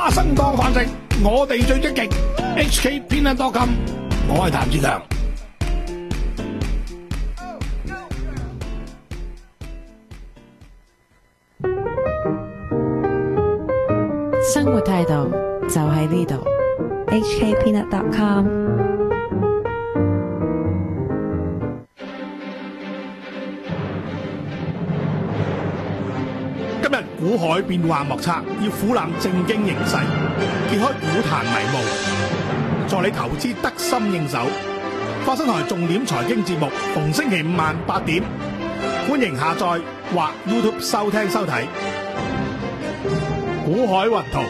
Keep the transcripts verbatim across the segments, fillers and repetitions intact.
花生當飯食，我哋最積極。H K Peanut dot com， 我係譚志強。 生活態度就喺呢度。 H K Peanut dot com。 今日股海變幻莫測，要俯覽正經形勢，揭開股壇迷霧，助你投資得心應手。花生台重點財經節目，逢星期五晚八點，歡迎下載或 YouTube 收聽收睇。股海雲圖。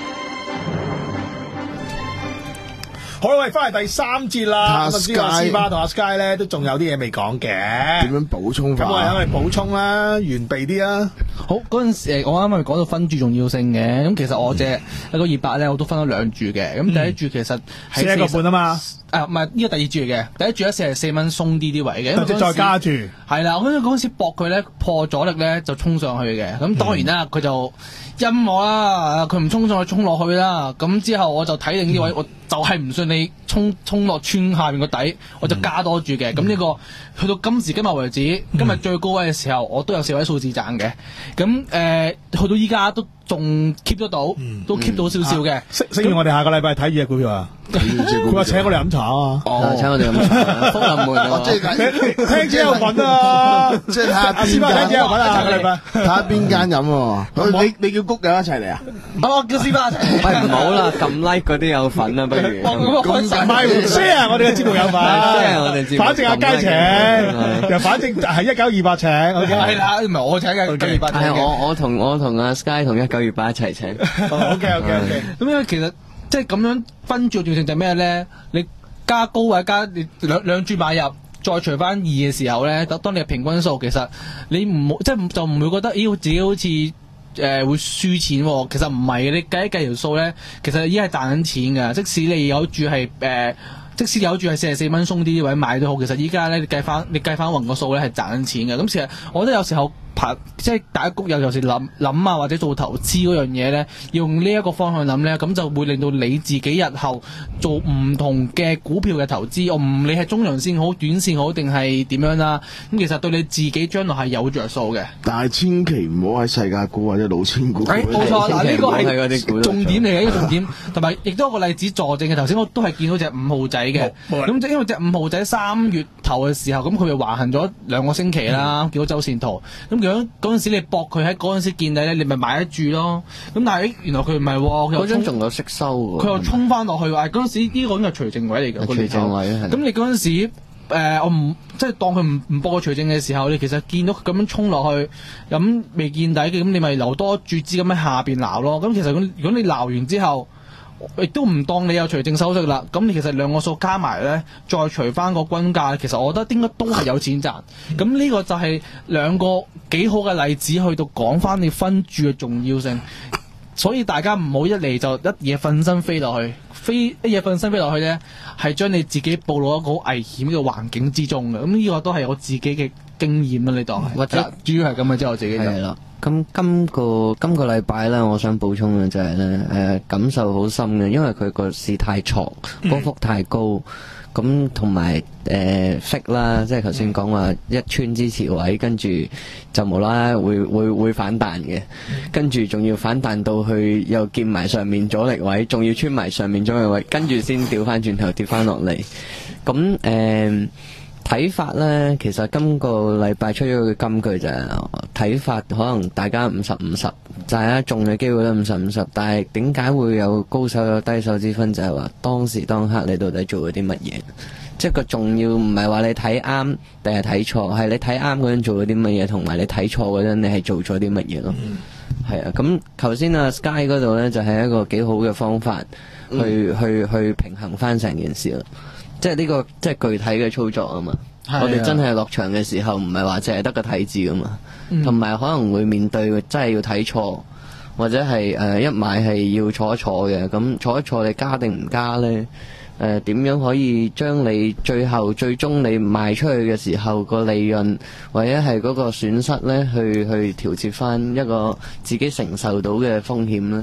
好啦，喂，翻嚟第三節啦。咁啊，知道阿斯巴同阿 Sky 咧都仲有啲嘢未講嘅。 點樣補充法？ 咁我哋喺度補充啦，完備啲啦。 好，嗰陣時我啱啱咪講到分注重要性嘅。咁其實我隻一個二百咧，我都分咗兩注嘅。咁第一注其實係四一個半啊嘛。 誒，唔係呢個第二注嚟嘅。第一注咧四十四蚊鬆啲啲位嘅。 即係再加注。係啦，我嗰陣時搏佢咧破阻力咧就衝上去嘅。咁當然啦，佢就陰我啦，佢唔衝上去衝落去啦。咁之後我就睇定呢位，我就係唔信你衝衝落穿下面個底，我就加多注嘅。咁呢個去到今時今日為止，今日最高位嘅時候，我都有四位數字賺嘅。咁誒，去到依家都仲 keep 得到，都 keep 到少少嘅。 星星月，我哋下個禮拜睇住隻股票啊！佢話請我哋飲茶啊！ 哦，請我哋飲茶，福臨門啊！ 即係聽者有份啊！ 即係睇下阿師傅聽者有份啊！下個禮拜睇下邊間飲喎。你你叫谷友一齊嚟啊？ 我叫師傅一齊。 喂，唔好啦，撳 like 嗰啲有份啊，不如。 咁唔係唔 share 我哋嘅節目有份。 share 我哋節目。 反正阿佳請，又反正係一九二八請。 係啦，唔係我請嘅，一九二八請嘅。 係我我同我同阿 Sky 同一九二八一齊請。 OK OK OK。 咁因為其實。即係咁樣分注重性就係咩咧？你加高或者加你兩兩注買入，再除翻二嘅時候咧，當當你嘅平均數，其實你唔即係就唔會覺得，咦、哎、自己好似誒、呃、會輸錢喎。其實唔係嘅，你計一計條數咧，其實已經係賺緊錢㗎。即使你有注係誒、呃，即使有注係四十四蚊鬆啲啲位買都好，其實依家咧你計翻你計翻勻個數咧係賺緊錢嘅。咁其實我覺得有時候。即係大家谷友有時諗諗啊，或者做投資嗰樣嘢咧，用呢一個方向諗咧，咁就會令到你自己日後做唔同嘅股票嘅投資，我唔理係中長線好、短線好定係點樣啦。咁其實對你自己將來係有着數嘅。 但係千祈唔好喺世界股或者老千股。 誒，冇錯，嗱呢個係重點嚟嘅，呢個重點。同埋亦都有個例子佐證嘅。頭先我都係見到隻五號仔嘅。咁即因為隻五號仔三月頭嘅時候，咁佢咪橫行咗兩個星期啦，見到周線圖。咁嗰嗰陣時你搏佢喺嗰陣時見底咧，你咪買得住咯。咁但係原來佢唔係喎， 嗰張仲有息收喎。 佢又衝翻落去喎。嗰陣時呢個應該係除淨位嚟嘅。 除淨位係。 咁你嗰陣時、呃、我唔即係當佢唔唔搏個除淨嘅時候，你其實見到佢咁樣衝落去，咁未見底嘅，咁你咪留多注資咁喺下邊撈咯。咁其實咁如果你撈完之後，亦都唔當你有除淨收息啦，咁你其實兩個數加埋咧，再除翻個均價，其實我覺得應該都係有錢賺。咁呢個就係兩個幾好嘅例子，去到講翻你分注嘅重要性。所以大家唔好一嚟就一嘢瞓身飛落去，飛一嘢瞓身飛落去咧，係將你自己暴露一個好危險嘅環境之中嘅。咁呢個都係我自己嘅經驗啦，你當係。或者主要係咁嘅啫，我自己就。 係啦。咁今個今個禮拜咧，我想補充嘅就係咧，誒感受好深嘅，因為佢個市太挫，波幅太高，咁同埋誒 fake 啦，即係頭先講話一穿支持位，跟住就無啦啦會會會反彈嘅，跟住仲要反彈到去又見埋上面阻力位，仲要穿埋上面阻力位，跟住先掉翻轉頭跌翻落嚟，咁誒。睇法呢，其實今個禮拜出咗個金句就係睇法，可能大家五十五十，大家中嘅機會都五十五十，但係點解會有高手有低手之分？就係話當時當刻你到底做咗啲乜嘢？即係個重要唔係話你睇啱定係睇錯，係你睇啱嗰陣做咗啲乜嘢，同埋你睇錯嗰陣你係做咗啲乜嘢咯？係啊，咁頭先啊 Sky 嗰度呢，就係一個幾好嘅方法去，去去去平衡翻成件事咯。即係呢個即係具體嘅操作啊嘛，我哋真係落場嘅時候唔係話淨係得個睇字噶嘛，同埋、嗯、可能會面對真係要睇錯，或者係誒、呃、一買係要坐一坐嘅，咁坐一坐你加定唔加呢？誒、呃、點樣可以將你最後最終你賣出去嘅時候個利潤或者係嗰個損失呢，去去調節翻一個自己承受到嘅風險呢？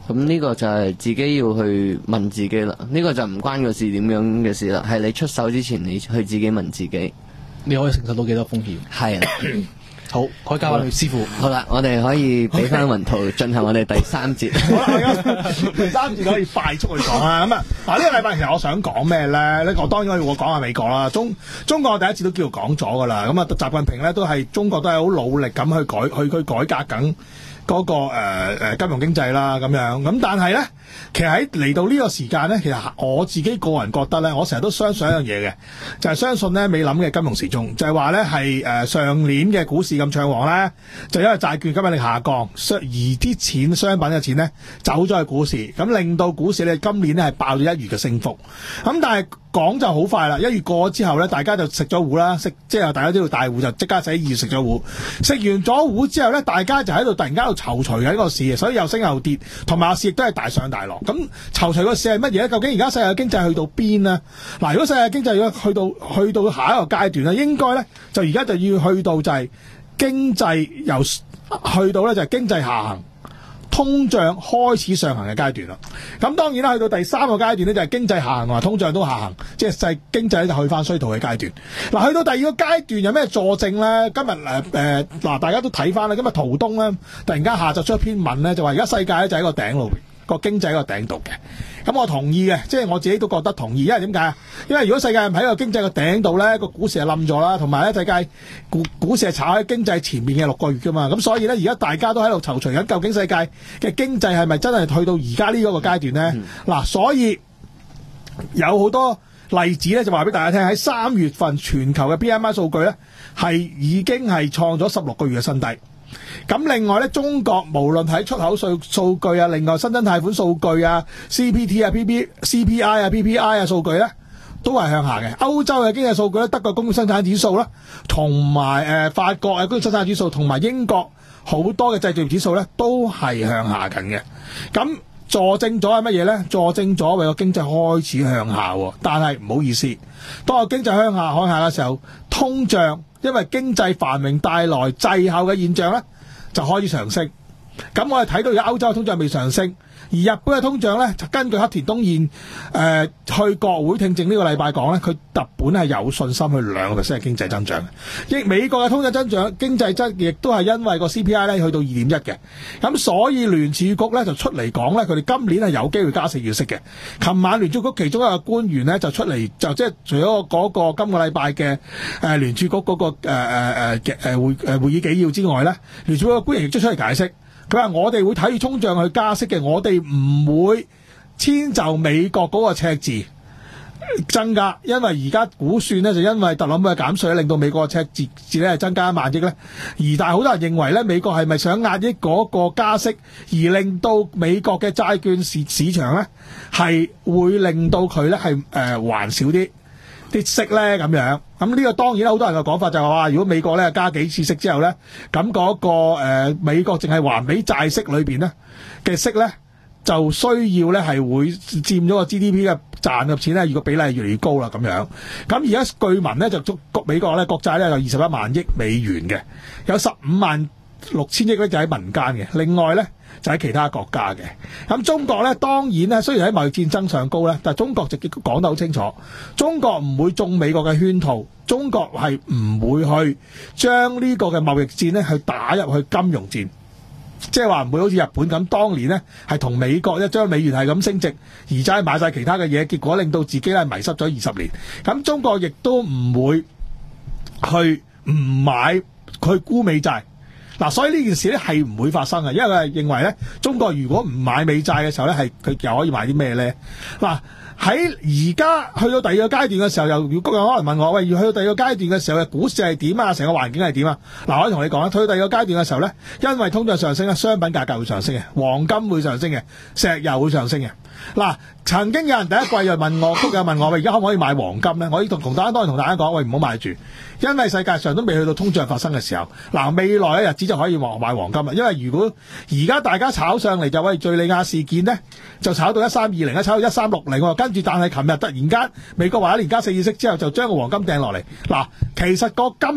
咁呢個就係自己要去問自己啦。呢個就唔關個事點樣嘅事啦，係你出手之前你去自己問自己， 你可以承受到幾多風險？ 係啦。 好，可以交翻去師傅。 好啦，我哋可以俾翻雲圖進行我哋第三節。 好啦，而家第三節可以快速去講啦。咁啊，嗱呢個禮拜其實我想講咩咧？呢我當然我講下美國啦。中中國第一次都叫做講咗噶啦。咁啊，習近平咧都係中國都係好努力咁去改去去改革緊嗰、那個誒誒、呃、金融經濟啦咁樣。咁但係咧，其實喺嚟到呢個時間咧，其實我自己個人覺得咧，我成日都相信一樣嘢嘅，就係、是、相信咧美林嘅金融時鐘，就係話咧係誒上年嘅股市咁暢旺咧，就因為債券吸引力下降，而啲錢商品嘅錢咧走咗去股市，咁令到股市咧今年咧係爆咗一月嘅升幅。咁但係講就好快啦，一月過咗之後咧，大家就食咗糊啦，食即係大家都要大戶就即刻喺二月食咗糊，食完咗糊之後咧，大家就喺度突然間喺度躊躇緊個市，所以又升又跌，同埋個市亦都係大上大落。咁躊躇個市係乜嘢咧？究竟而家世界經濟去到邊呢？嗱，如果世界經濟如果去到去到下一個階段咧，應該咧就而家就要去到就係經濟由去到咧就係經濟下行，通脹開始上行嘅階段啦。咁當然啦，去到第三個階段咧就係經濟下行同埋通脹都下行，即係世經濟咧就去翻衰退嘅階段。嗱，去到第二個階段有咩佐證咧？今日誒誒嗱，大家都睇翻啦。今日陶東咧突然間下晝出一篇文咧，就話而家世界咧就喺個頂路，個經濟喺個頂度嘅。咁我同意嘅，即係我自己都覺得同意。因為點解啊？因為如果世界唔喺個經濟個頂度咧，個股市係冧咗啦，同埋咧世界股股市係炒喺經濟前面嘅六個月噶嘛。咁所以咧，而家大家都喺度躊躇緊，究竟世界嘅經濟係咪真係去到而家呢一個階段咧？嗱、嗯，所以有好多例子咧，就話俾大家聽，喺三月份全球嘅 P M I 數據咧係已經係創咗十六個月嘅新低。咁另外咧，中國無論喺出口數數據啊，另外新增貸款數據啊、C P T 啊、P P C P I 啊、P P I 啊數據咧，都係向下嘅。歐洲嘅經濟數據咧，德國工業生產指數啦，同埋誒法國嘅工業生產指數，同埋英國好多嘅製造業指數咧，都係向下緊嘅。咁佐證咗係乜嘢咧？佐證咗為個經濟開始向下，但係唔好意思，當個經濟向下向下嘅時候，通脹因為經濟繁榮帶來滯後嘅現象咧，就開始上升。咁我哋睇到而家歐洲嘅通脹未上升，而日本嘅通脹咧，就根據黑田東彥誒、呃、去國會聽證呢個禮拜講咧，佢日本係有信心去兩個 percent 嘅經濟增長。亦美國嘅通脹增長經濟增亦都係因為個 C P I 咧去到二點一嘅。咁所以聯儲局咧就出嚟講咧，佢哋今年係有機會加四月息嘅。琴晚聯儲局其中一個官員咧就出嚟就即係除咗嗰個今個禮拜嘅誒聯儲局嗰、那個誒誒誒嘅誒會誒會議紀要之外咧，聯儲局嘅官員亦都出嚟解釋。佢話我哋會睇住通脹去加息嘅，我哋唔會遷就美國嗰個赤字增加，因為而家估算咧就因為特朗普嘅減稅令到美國嘅赤字字咧係增加一萬億咧，而但係好多人認為咧美國係咪想壓抑嗰個加息，而令到美國嘅債券市市場咧係會令到佢咧係誒還少啲啲息咧咁樣。咁呢個當然好多人嘅講法就係話，如果美國咧加幾次息之後咧，咁嗰、那個誒、呃、美國淨係還俾債息裏邊咧嘅息咧，就需要咧係會佔咗個 G D P 嘅賺嘅錢咧，如果比例越嚟越高啦咁樣。咁而家據聞咧就足美國咧國債咧有二十一萬億美元嘅，有十五萬六千億咧就喺民間嘅，另外咧就喺其他國家嘅。咁中國咧當然咧雖然喺貿易戰爭上高咧，但係中國就講得好清楚，中國唔會中美國嘅圈套，中國係唔會去將呢個嘅貿易戰咧去打入去金融戰，即係話唔會好似日本咁當年咧係同美國一將美元係咁升值，而家買晒其他嘅嘢，結果令到自己咧迷失咗二十年。咁中國亦都唔會去唔買去沽美債。嗱，所以呢件事咧係唔會發生嘅，因為佢係認為咧，中國如果唔買美債嘅時候咧，係佢又可以買啲咩咧？嗱，喺而家去到第二個階段嘅時候，又如果有可能問我，喂，要去到第二個階段嘅時候嘅股市係點啊？成個環境係點啊？嗱，我可以同你講啦，去到第二個階段嘅時候咧，因為通脹上升咧，商品價格會上升嘅，黃金會上升嘅，石油會上升嘅。嗱，曾經有人第一季又問我，又問我，喂，而家可唔可以買黃金咧？我要同同大家當然同大家講，喂，唔好買住。因為世界上都未去到通脹發生嘅時候，嗱，未來嘅日子就可以買黃金啦。因為如果而家大家炒上嚟就喂敍利亞事件呢，就炒到一三二零，一炒到一三六零，跟住但係琴日突然間美國話一年加四次息之後，就將個黃金掟落嚟。嗱，其實個金呢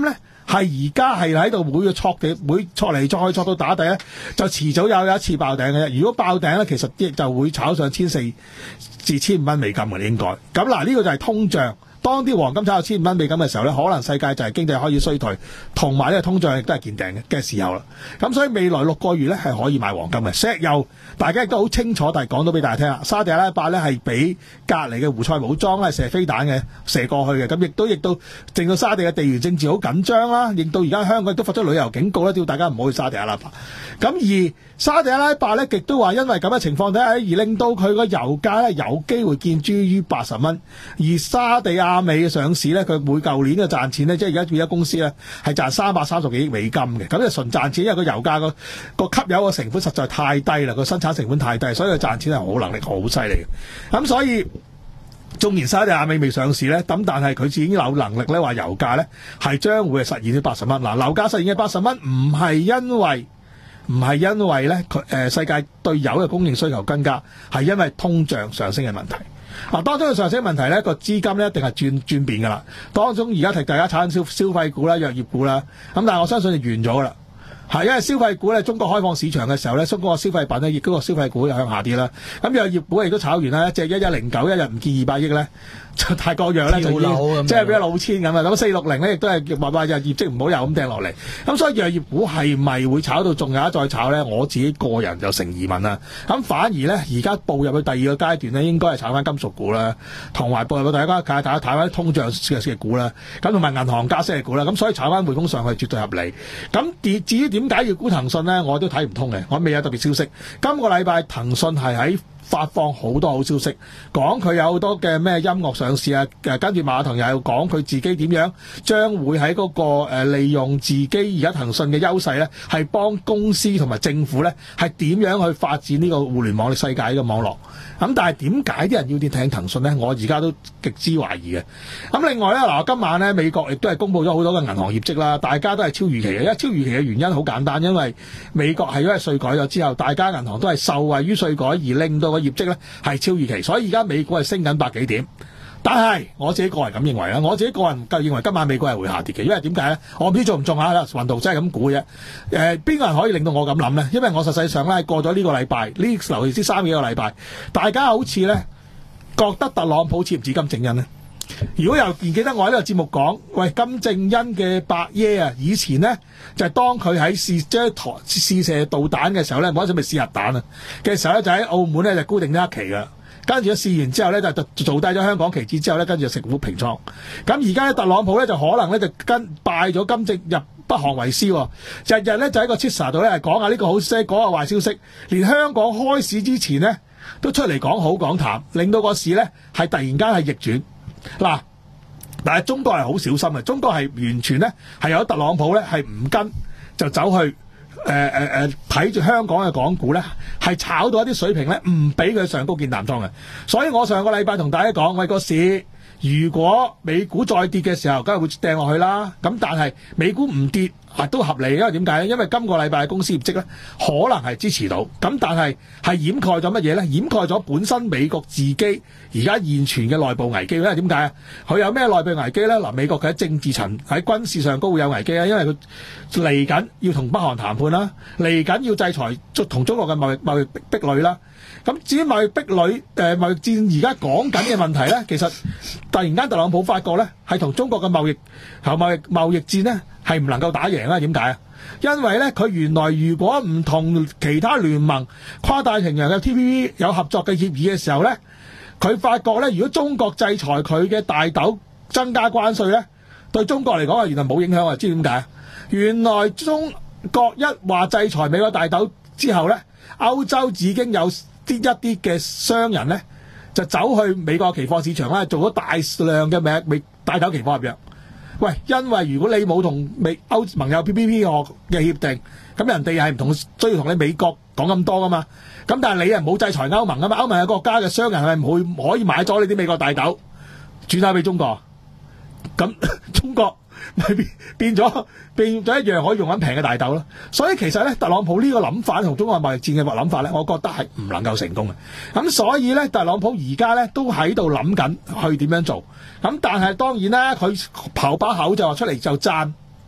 係而家係喺度每個挫地，每挫嚟挫去挫到打底咧，就遲早有有一次爆頂嘅啫。如果爆頂咧，其實亦就會炒上千四至千五蚊美金嘅應該。咁嗱，呢個就係通脹。當啲黃金炒到千五蚊美金嘅時候咧，可能世界就係經濟開始衰退，同埋呢個通脹亦都係見頂嘅嘅時候啦。咁所以未來六個月咧係可以買黃金嘅。石油大家亦都好清楚，但係講到俾大家聽啦，沙地阿拉伯咧係俾隔離嘅胡塞武裝咧射飛彈嘅射過去嘅，咁亦都亦都令到沙地嘅地緣政治好緊張啦，亦到而家香港亦都發出旅遊警告啦，叫大家唔好去沙地阿拉伯。咁而沙地阿拉伯咧亦都話因為咁嘅情況底下，而令到佢個油價咧有機會見諸於八十蚊，而沙地亞美嘅上市咧，佢每舊年嘅賺錢咧，即係而家變咗公司咧係賺三百三十幾億美金嘅，咁就純賺錢，因為個油價個個吸油個成本實在太低啦，個生產成本太低，所以佢賺錢係好能力好犀利嘅。咁所以縱然沙地亞美未上市咧，咁但係佢已經有能力咧話油價咧係將會係實現咗八十蚊。嗱，樓價實現嘅八十蚊唔係因為唔係因為咧佢誒世界對油嘅供應需求增加，係因為通脹上升嘅問題。嗱，當中嘅上升問題咧，個資金咧一定係轉轉變㗎啦。當中而家提大家炒緊消消費股啦、藥業股啦，咁但係我相信就完咗㗎啦。係因為消費股咧，中國開放市場嘅時候咧，中國消費品咧，亦嗰個消費股又向下跌啦。咁藥業股亦都炒完啦，一隻一一零九一日唔見二百億咧，就太過弱咧，就已經即係俾咗老千咁啊！咁四六零咧，亦都係話話就業績唔好又咁掟落嚟。咁所以藥業股係咪會炒到仲有一再炒咧？我自己個人就成疑問啦。咁反而咧，而家步入去第二個階段咧，應該係炒翻金屬股啦，同埋步入去第一階睇睇睇翻通脹嘅嘅股啦，咁同埋銀行加息嘅股啦。咁所以炒翻匯豐上去絕對合理。咁至於點解要估騰訊咧？我都睇唔通嘅，我未有特別消息。今個禮拜騰訊係喺發放好多好消息，講佢有好多嘅咩音樂上市啊，誒跟住馬騰又講佢自己點樣將會喺嗰、那個、呃、利用自己而家騰訊嘅優勢咧，係幫公司同埋政府咧係點樣去發展呢個互聯網嘅世界嘅網絡。咁但係點解啲人要跌聽騰訊咧？我而家都極之懷疑嘅。咁另外咧，嗱今晚咧美國亦都係公布咗好多嘅銀行業績啦，大家都係超預期嘅。因為超預期嘅原因好簡單，因為美國係因為稅改咗之後，大家銀行都係受惠於稅改而令到個業績咧係超預期，所以而家美股係升緊百幾點。但係我自己個人咁認為啦，我自己個人認為今晚美股係會下跌嘅，因為點解咧？我唔知中唔中啊，雲圖真係咁估嘅啫。誒、呃，邊個人可以令到我咁諗咧？因為我實際上咧過咗呢個禮拜，呢尤其是三幾個禮拜，大家好似咧覺得特朗普似唔似金正恩咧？如果又唔記得我喺呢個節目講，喂，金正恩嘅伯爺啊，以前咧就係、是、當佢喺試將台試射導彈嘅時候咧，冇得準備試核彈啊嘅時候咧，就喺澳門咧就固定咗一期噶。跟住試完之後咧，就做低咗香港旗幟之後咧，跟住就食虎平倉。咁而家咧，特朗普咧就可能咧就跟拜咗金正入北韓為師，日日咧就喺個 Twitter 度咧講下呢個好消息，講下壞消息，連香港開市之前咧都出嚟講好講淡，令到個市咧係突然間係逆轉。嗱，但係中國係好小心嘅，中國係完全咧係有特朗普咧係唔跟就走去。誒誒誒，睇住香港嘅港股咧，係炒到一啲水平咧，唔俾佢上高見淡倉嘅。所以我上個禮拜同大家講，喂，個市如果美股再跌嘅時候，梗係會掟落去啦。咁但係美股唔跌啊都合理，因為點解咧？因為今個禮拜嘅公司業績咧，可能係支持到。咁但係係掩蓋咗乜嘢咧？掩蓋咗本身美國自己而家現存嘅內部危機。因為點解啊？佢有咩內部危機咧？嗱，美國佢喺政治層、喺軍事上都會有危機啊，因為佢嚟緊要同北韓談判啦，嚟緊要制裁同中國嘅貿易貿易壁壘啦。咁至於貿易壁壘誒貿易戰而家講緊嘅問題咧，其實突然間特朗普發覺咧，係同中國嘅貿易同貿易貿易戰咧係唔能夠打贏啊？點解啊？因為咧佢原來如果唔同其他聯盟跨太平洋嘅 T P P 有合作嘅協議嘅時候咧，佢發覺咧，如果中國制裁佢嘅大豆增加關稅咧，對中國嚟講啊，原來冇影響啊！知點解啊？原來中國一話制裁美國大豆之後咧，歐洲已經有啲一啲嘅商人咧，就走去美國期貨市場咧，做咗大量嘅美美大豆期貨合約。喂，因為如果你冇同美歐盟有 P P P 嘅協定，咁人哋係唔同需要同你美國講咁多噶嘛。咁但係你又冇制裁歐盟啊嘛？歐盟嘅國家嘅商人係咪唔會可以買咗你啲美國大豆轉手俾中國？咁中國咪變變咗變咗一樣可以用緊平嘅大豆咯。所以其實咧，特朗普呢個諗法同中國貿易戰嘅諗法咧，我覺得係唔能夠成功嘅。咁所以咧，特朗普而家咧都喺度諗緊去點樣做。咁但係當然啦，佢刨把口就話出嚟就讚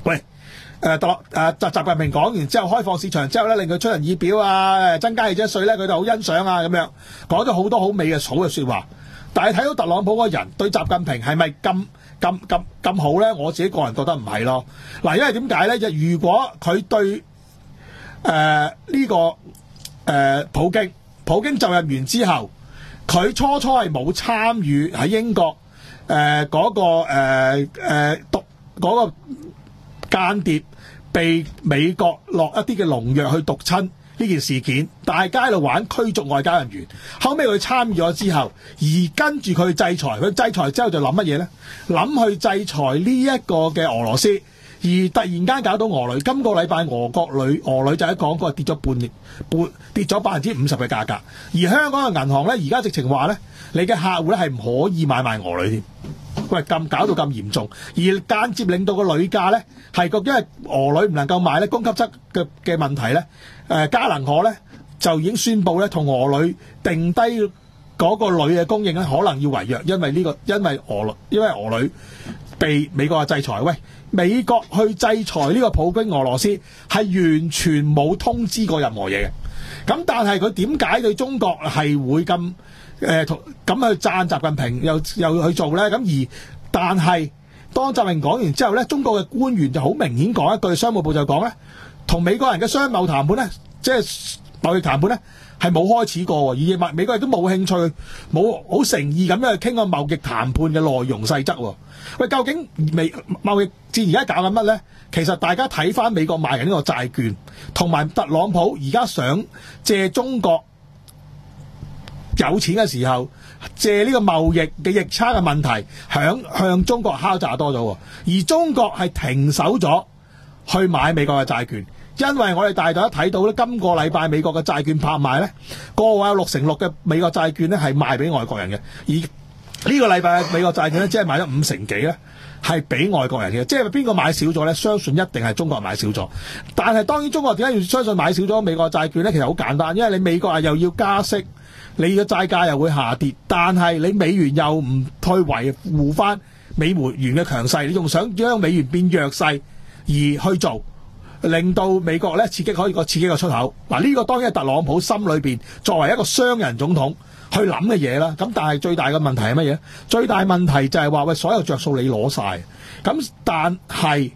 喂。誒特誒習習近平講完之後，開放市場之後咧，令佢出人意表啊，增加汽車稅咧，佢就好欣賞啊，咁樣講咗好多好美嘅好嘅説話。但係睇到特朗普嗰個人對習近平係咪咁咁咁咁好咧？我自己個人覺得唔係咯。嗱，因為點解咧？就如果佢對誒呢、呃這個誒、呃、普京，普京就任完之後，佢初初係冇參與喺英國誒嗰、呃那個誒誒毒嗰個間諜被美國落一啲嘅農藥去毒親呢件事件，大家喺度玩驅逐外交人員。後尾佢參與咗之後，而跟住佢制裁，佢制裁之後就諗乜嘢呢？諗去制裁呢一個嘅俄羅斯，而突然間搞到俄鋁。今個禮拜俄國鋁俄鋁就喺港股跌咗半年半跌咗百分之五十嘅價格，而香港嘅銀行呢，而家直情話呢，你嘅客戶呢係唔可以買賣俄鋁添。喂，咁搞到咁嚴重，而間接令到個鋁價咧係個，因為俄鋁唔能夠買咧，供給側嘅嘅問題咧，誒、呃、嘉能可咧就已經宣布咧同俄鋁定低嗰個鋁嘅供應咧，可能要違約，因為呢、這個因為俄鋁因為俄鋁被美國嘅制裁。喂，美國去制裁呢個普京俄羅斯係完全冇通知過任何嘢嘅，咁但係佢點解對中國係會咁？誒同咁去讚習近平又又去做咧，咁而但係當習近平講完之後咧，中國嘅官員就好明顯講一句，商務部就講咧，同美國人嘅商貿談判咧，即係貿易談判咧係冇開始過，而美美國亦都冇興趣，冇好誠意咁樣去傾個貿易談判嘅內容細則。喂，究竟美貿易戰而家搞緊乜咧？其實大家睇翻美國賣緊呢個債券，同埋特朗普而家想借中國有錢嘅時候，借呢個貿易嘅逆差嘅問題，響向中國敲詐多咗，而中國係停手咗去買美國嘅債券，因為我哋大家睇到咧，今個禮拜美國嘅債券拍賣咧，過往有六成六嘅美國債券咧係賣俾外國人嘅，而呢個禮拜嘅美國債券咧只係買咗五成幾咧，係俾外國人嘅，即係邊個買少咗咧？相信一定係中國人買少咗。但係當然中國點解要相信買少咗美國債券咧？其實好簡單，因為你美國啊又要加息。你嘅債價又會下跌，但係你美元又唔去維護翻美元嘅強勢，你仲想將美元變弱勢而去做，令到美國咧刺激可以個刺激個出口。嗱，呢個當然係特朗普心裏邊作為一個商人總統去諗嘅嘢啦。咁但係最大嘅問題係乜嘢？最大問題就係話喂，所有着數你攞晒，咁但係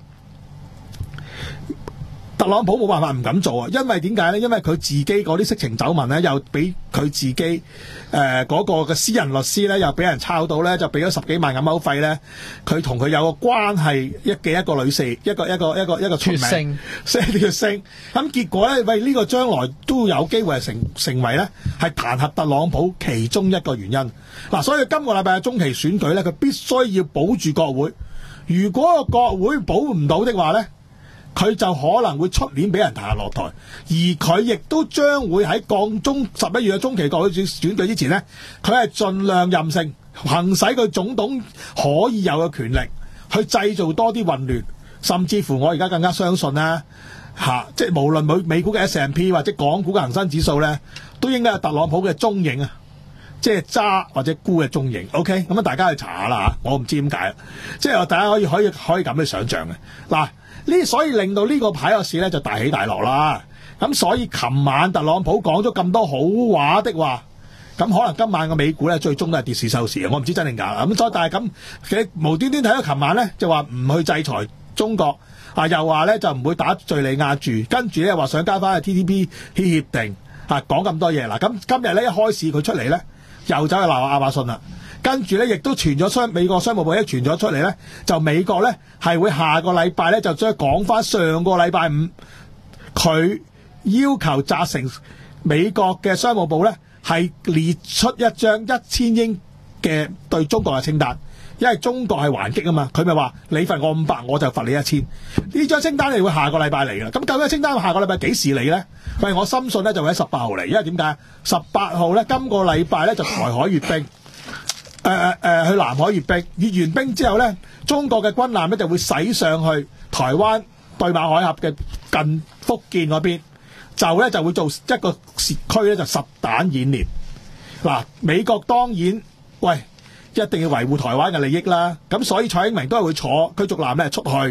特朗普冇辦法唔敢做啊，因為點解咧？因為佢自己嗰啲色情醜聞咧，又俾佢自己誒嗰、呃那個嘅私人律師咧，又俾人抄到咧，就俾咗十幾萬銀歐費咧。佢同佢有個關係一嘅一個女士，一個一個一個一個出名，星血星。咁結果咧，喂呢、這個將來都有機會係成成為咧係彈劾特朗普其中一個原因。嗱、啊，所以今個禮拜嘅中期選舉咧，佢必須要保住國會。如果個國會保唔到的話咧，佢就可能會出年俾人彈劾落台，而佢亦都將會喺降中十一月嘅中期國會選舉之前呢，佢係盡量任性，行使佢總統可以有嘅權力，去製造多啲混亂，甚至乎我而家更加相信啦，嚇、啊，即係無論美美股嘅 S and P 或者港股嘅恒生指數咧，都應該有特朗普嘅蹤影啊，即係揸或者沽嘅蹤影。OK，咁啊大家去查下啦嚇，我唔知點解，即係大家可以可以可以咁去想像嘅嗱。呢所以令到呢個牌個市咧就大起大落啦。咁所以琴晚特朗普講咗咁多好話的話，咁可能今晚個美股咧最終都係跌市收市嘅。我唔知真定假啦。咁所以但係咁其實無端端睇到琴晚咧就話唔去制裁中國啊，又話咧就唔會打敍利亞住，跟住咧話想加翻去 T T P 協定啊，講咁多嘢嗱。咁今日咧一開市佢出嚟咧又走去鬧亞馬遜啦。跟住咧，亦都傳咗商美國商務部一傳咗出嚟咧，就美國咧係會下個禮拜咧就將講翻上個禮拜五，佢要求責成美國嘅商務部咧係列出一張一千億嘅對中國嘅清單，因為中國係還擊啊嘛，佢咪話你罰我五百，我就罰你一千。呢張清單係會下個禮拜嚟嘅，咁究竟清單下個禮拜幾時嚟咧？喂，我深信咧就會喺十八號嚟，因為點解？十八號咧今個禮拜咧就台海閱兵。誒誒誒，去南海閱兵，閱完兵之後咧，中國嘅軍艦咧就會駛上去台灣對馬海峽嘅近福建嗰邊，就咧就會做一個時區咧就實彈演練。嗱，美國當然喂一定要維護台灣嘅利益啦，咁所以蔡英文都係會坐驅逐艦咧出去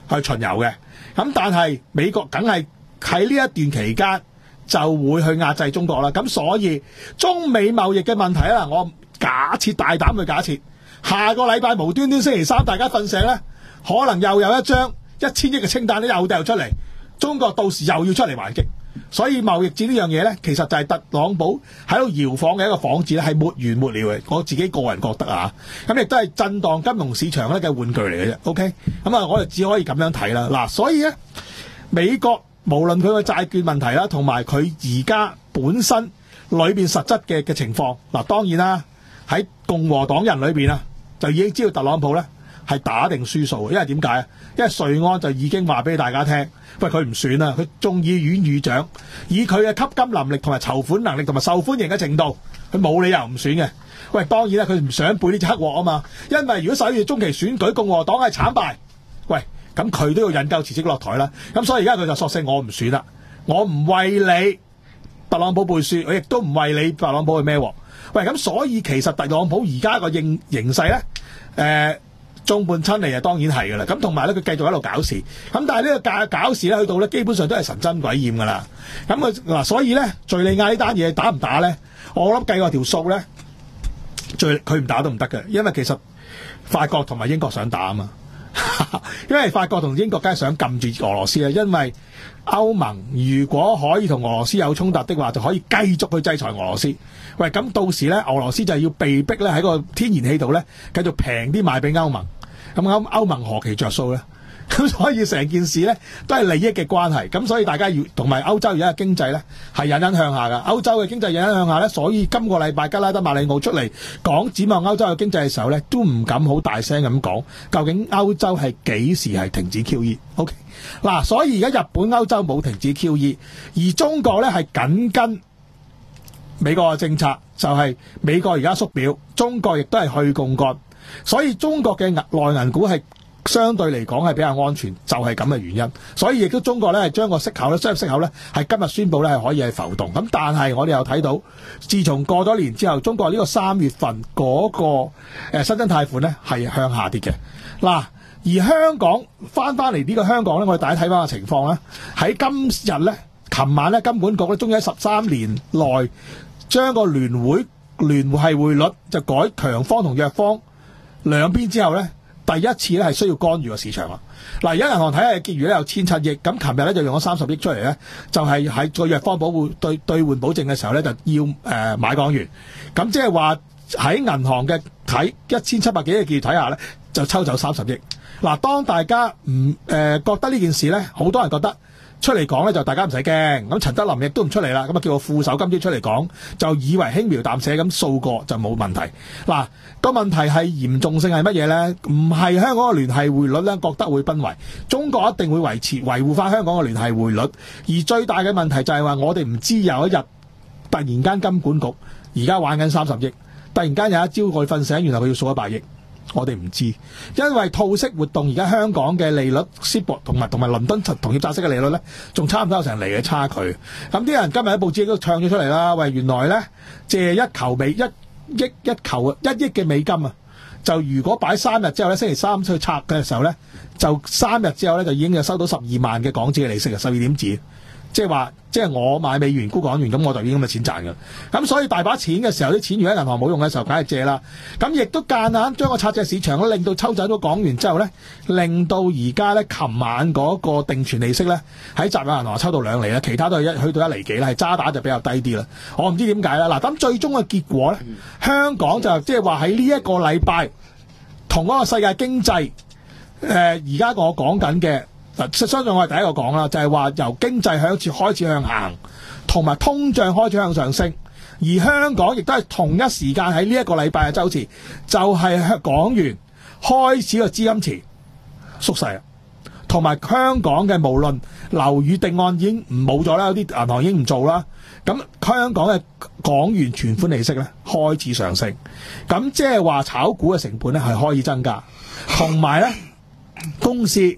去巡遊嘅。咁但係美國梗係喺呢一段期間就會去壓制中國啦。咁所以中美貿易嘅問題啦，我假設大膽去假設，下個禮拜無端端星期三大家瞓醒咧，可能又有一張一千億嘅清單咧又掉出嚟，中國到時又要出嚟還擊。所以貿易戰呢樣嘢咧，其實就係特朗普喺度搖晃嘅一個幌子咧，係沒完沒了嘅。我自己個人覺得啊，咁亦都係震盪金融市場咧嘅玩具嚟嘅啫。OK，咁啊，我哋只可以咁樣睇啦。嗱，所以咧，美國無論佢嘅債券問題啦，同埋佢而家本身裏邊實質嘅嘅情況，嗱，當然啦，喺共和黨人裏邊啊，就已經知道特朗普咧係打定輸數，因為點解啊？因為瑞安就已經話俾大家聽，喂，佢唔選啦，佢眾議院議長，以佢嘅吸金能力同埋籌款能力同埋受歡迎嘅程度，佢冇理由唔選嘅。喂，當然啦，佢唔想背呢隻黑鑊啊嘛，因為如果十一月中期選舉共和黨係慘敗，喂，咁佢都要引咎辭職落台啦。咁所以而家佢就索性我唔選啦，我唔為你特朗普背書，我亦都唔為你特朗普去孭鑊。喂，咁所以其實特朗普而家個形形勢咧，誒、呃。眾叛親離啊，當然係噶啦。咁同埋咧，佢繼續喺度搞事。咁但係呢個搞搞事咧，去到咧，基本上都係神憎鬼厭噶啦。咁啊嗱，所以咧，敍利亞呢單嘢打唔打咧？我諗計過條數咧，最佢唔打都唔得嘅，因為其實法國同埋英國想打啊嘛。因為法國同英國梗係想撳住俄羅斯啦，因為歐盟如果可以同俄羅斯有衝突的話，就可以繼續去制裁俄羅斯。喂，咁到時咧，俄羅斯就要被逼咧喺個天然氣度咧繼續平啲賣俾歐盟。咁歐歐盟何其着數咧？咁所以成件事咧都係利益嘅關係。咁所以大家要同埋歐洲而家嘅經濟咧係隱隱向下㗎。歐洲嘅經濟隱隱向下咧，所以今個禮拜加拉德馬里奧出嚟講展望歐洲嘅經濟嘅時候咧，都唔敢好大聲咁講，究竟歐洲係幾時係停止 Q E？OK， 嗱，所以而家日本、歐洲冇停止 Q E， 而中國咧係緊跟美國嘅政策，就係、是、美國而家縮表，中國亦都係去槓桿，所以中國嘅內銀股係相對嚟講係比較安全，就係咁嘅原因。所以亦都中國咧係將個息口咧，將息口咧係今日宣布咧係可以係浮動。咁但係我哋又睇到，自從過咗年之後，中國呢個三月份嗰、那個、呃、新增貸款咧係向下跌嘅。嗱，而香港翻翻嚟呢個香港咧，我哋大家睇翻個情況咧，喺今日咧，琴晚咧金管局咧終於喺十三年內將個聯匯聯繫匯率就改強方同弱方兩邊之後咧。第一次咧係需要干預個市場啦。嗱，而家銀行體系嘅結餘咧有千七億，咁琴日咧就用咗三十億出嚟咧，就係喺個弱方保護對兌換保證嘅時候咧，就要誒、呃、買港元。咁即係話喺銀行嘅睇一千七百幾億嘅結餘底下咧，就抽走三十億。嗱，當大家唔誒、呃、覺得呢件事咧，好多人覺得出嚟講咧就大家唔使驚。咁陳德霖亦都唔出嚟啦，咁啊叫個副手今朝出嚟講，就以為輕描淡寫咁掃過就冇問題。嗱，個問題係嚴重性係乜嘢咧？唔係香港嘅聯繫匯率咧覺得會崩壞，中國一定會維持維護翻香港嘅聯繫匯率。而最大嘅問題就係話我哋唔知有一日突然間金管局而家玩緊三十億，突然間有一朝我哋瞓醒，原來佢要數一百億。我哋唔知，因為套息活動而家香港嘅利率 C B O R 同埋同埋倫敦同業債息嘅利率咧，仲差唔多有成厘嘅差距。咁啲人今日喺報紙都唱咗出嚟啦，喂，原來咧借一球美一億一球一億嘅美金啊，就如果擺三日之後咧，星期三去拆嘅時候咧，就三日之後咧就已經有收到十二萬嘅港紙嘅利息啊，十二點子。即係話，即係我買美元沽港元，咁我就已經咁嘅錢賺㗎。咁所以大把錢嘅時候，啲錢如果喺銀行冇用嘅時候，梗係借啦。咁亦都間硬將個拆借市場咧，令到抽走咗港元之後咧，令到而家咧，琴晚嗰個定存利息咧，喺集友銀行抽到兩厘啦，其他都係一去到一厘幾啦，係渣打就比較低啲啦。我唔知點解啦。嗱，咁最終嘅結果咧，香港就即係話喺呢一個禮拜，同嗰個世界經濟，誒而家我講緊嘅。嗱，相信我係第一個講啦，就係話由經濟向始開始向行，同埋通脹開始向上升，而香港亦都係同一時間喺呢一個禮拜嘅週期，就係港元開始個資金池縮細，同埋香港嘅無論樓宇定案已經唔冇咗啦，有啲銀行已經唔做啦，咁香港嘅港元存款利息咧開始上升，咁即係話炒股嘅成本咧係可以增加，同埋咧公司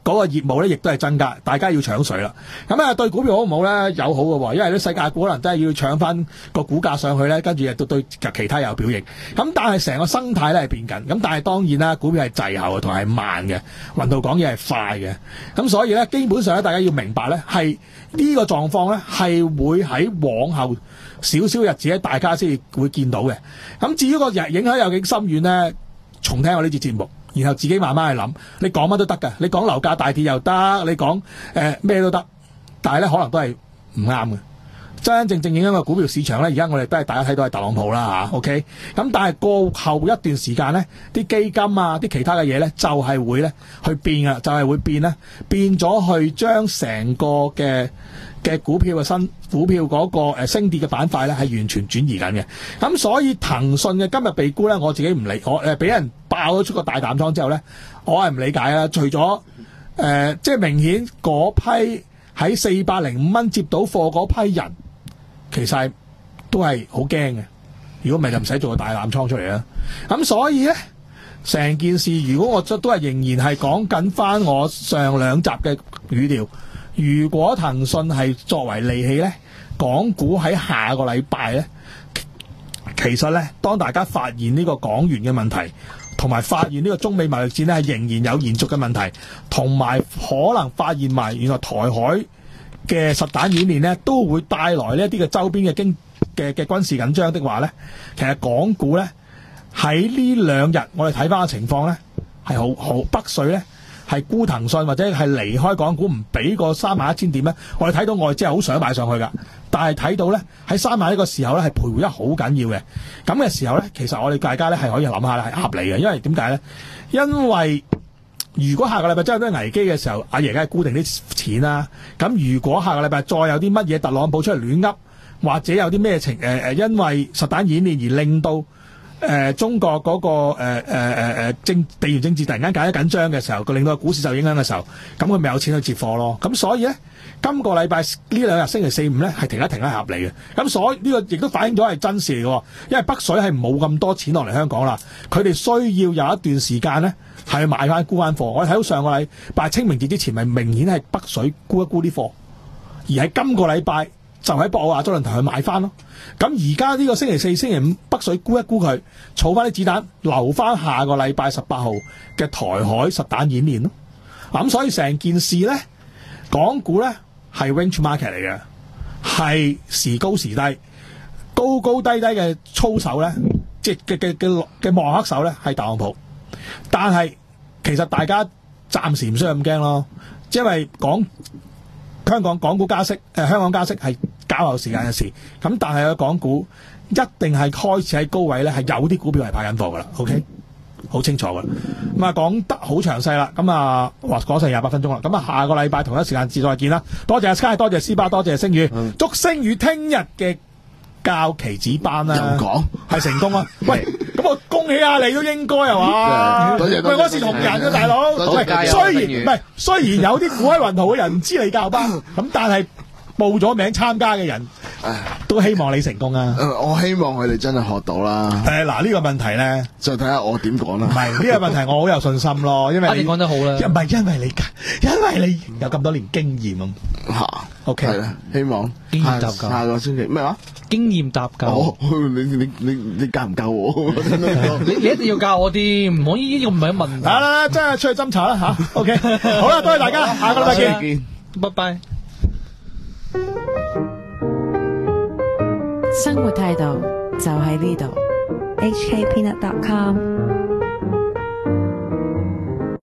嗰個業務咧亦都係增加，大家要搶水啦。咁啊對股票好唔好咧？有好嘅喎，因為啲世界股可能真係要搶翻個股價上去咧，跟住亦都對其他有表現。咁但係成個生態咧係變緊，咁但係當然啦，股票係滯後同係慢嘅，雲圖講嘢係快嘅。咁所以咧，基本上咧，大家要明白咧，係呢個狀況咧係會喺往後少少日子咧，大家先會見到嘅。咁至於個影響有幾深遠咧，重聽我呢節節目。然後自己慢慢去諗，你講乜都得㗎，你講樓價大跌又得，你講誒咩都得，但係咧可能都係唔啱嘅。真真正正影響個股票市場咧，而家我哋都係大家睇到係特朗普啦嚇 ，OK。咁但係過後一段時間咧，啲基金啊，啲其他嘅嘢咧，就係、是、會咧去變啊，就係、是、會變咧，變咗去將成個嘅嘅股票嘅新股票嗰個誒升跌嘅板塊咧，係完全轉移緊嘅。咁所以騰訊嘅今日被沽咧，我自己唔理，我誒俾人爆咗出個大淡倉之後咧，我係唔理解啦。除咗誒、呃，即係明顯嗰批喺四百零五蚊接到貨嗰批人。其實都係好驚嘅，如果唔係就唔使做個大淡倉出嚟啦。咁所以咧，成件事如果我都係仍然係講緊翻我上兩集嘅語調，如果騰訊係作為利器咧，港股喺下個禮拜咧，其實咧，當大家發現呢個港元嘅問題，同埋發現呢個中美貿易戰咧係仍然有延續嘅問題，同埋可能發現埋原來台海嘅實彈演練咧，都會帶來呢一啲嘅周邊嘅經嘅嘅軍事緊張的話咧，其實港股咧喺呢兩日我哋睇翻嘅情況咧係好好北水咧係沽騰訊或者係離開港股唔俾個三萬一千點咧，我哋睇到外資係好想買上去噶，但係睇到咧喺三萬一個時候咧係徘徊得好緊要嘅，咁嘅時候咧其實我哋大家咧係可以諗下咧係合理嘅，因為點解咧？因為如果下個禮拜真係有啲危機嘅時候，阿爺梗係固定啲錢啦。咁如果下個禮拜再有啲乜嘢特朗普出嚟亂噏，或者有啲咩情誒誒，因為實彈演練而令到誒、呃、中國嗰、那個誒誒誒誒政地緣政治突然間搞得緊張嘅時候，佢令到個股市受影響嘅時候，咁佢咪有錢去接貨咯。咁所以咧，今個禮拜呢兩日星期四五咧係停一停係合理嘅。咁所以呢個亦都反映咗係真事嚟嘅，因為北水係冇咁多錢落嚟香港啦，佢哋需要有一段時間咧。係買翻沽翻貨，我哋睇到上個禮拜清明節之前，咪明顯係北水沽一沽啲貨，而喺今個禮拜就喺博鰲亞洲論壇去買翻咯。咁而家呢個星期四、星期五，北水沽一沽佢，儲翻啲子彈，留翻下個禮拜十八號嘅台海實彈演練咯。咁所以成件事咧，港股咧係 range market 嚟嘅，係時高時低，高高低低嘅操手咧，即係嘅嘅嘅嘅幕後黑手咧係特朗普。但係其實大家暫時唔需要咁驚咯，因為港香港港股加息，誒、呃、香港加息係較後時間嘅事。咁但係個港股一定係開始喺高位咧，係有啲股票係派緊貨噶啦。OK，好清楚噶啦。咁啊講得好詳細啦。咁啊話講成廿八分鐘啦。咁啊下個禮拜同一時間再見啦。多謝阿 Sky，多謝斯巴，多謝星宇，嗯、祝星宇聽日嘅教期指班啦，又講係成功啊！喂，咁我恭喜下你都應該係嘛？喂，我是同人嘅大佬，喂，雖然唔係，雖然有啲股喺雲圖嘅人唔知你教班，咁但係報咗名參加嘅人，都希望你成功啊！ 我希望佢哋真係學到啦。 誒，嗱呢個問題咧， 就睇下我點講啦。 唔係呢個問題，我好有信心咯，因為你講得好啦， 唔係因為你，因為你有咁多年經驗啊。吓 ，OK，係啦， 希望經驗搭救。 下個星期咩話？ 經驗搭救。 哦，你你你你教唔教我？ 你你一定要教我啲，唔可以呢個唔係問題。 好啦，真係出去斟茶啦吓。OK，好啦，多謝大家，下個禮拜見， 拜拜。 生活態度就喺呢度。 H K Peanut dot com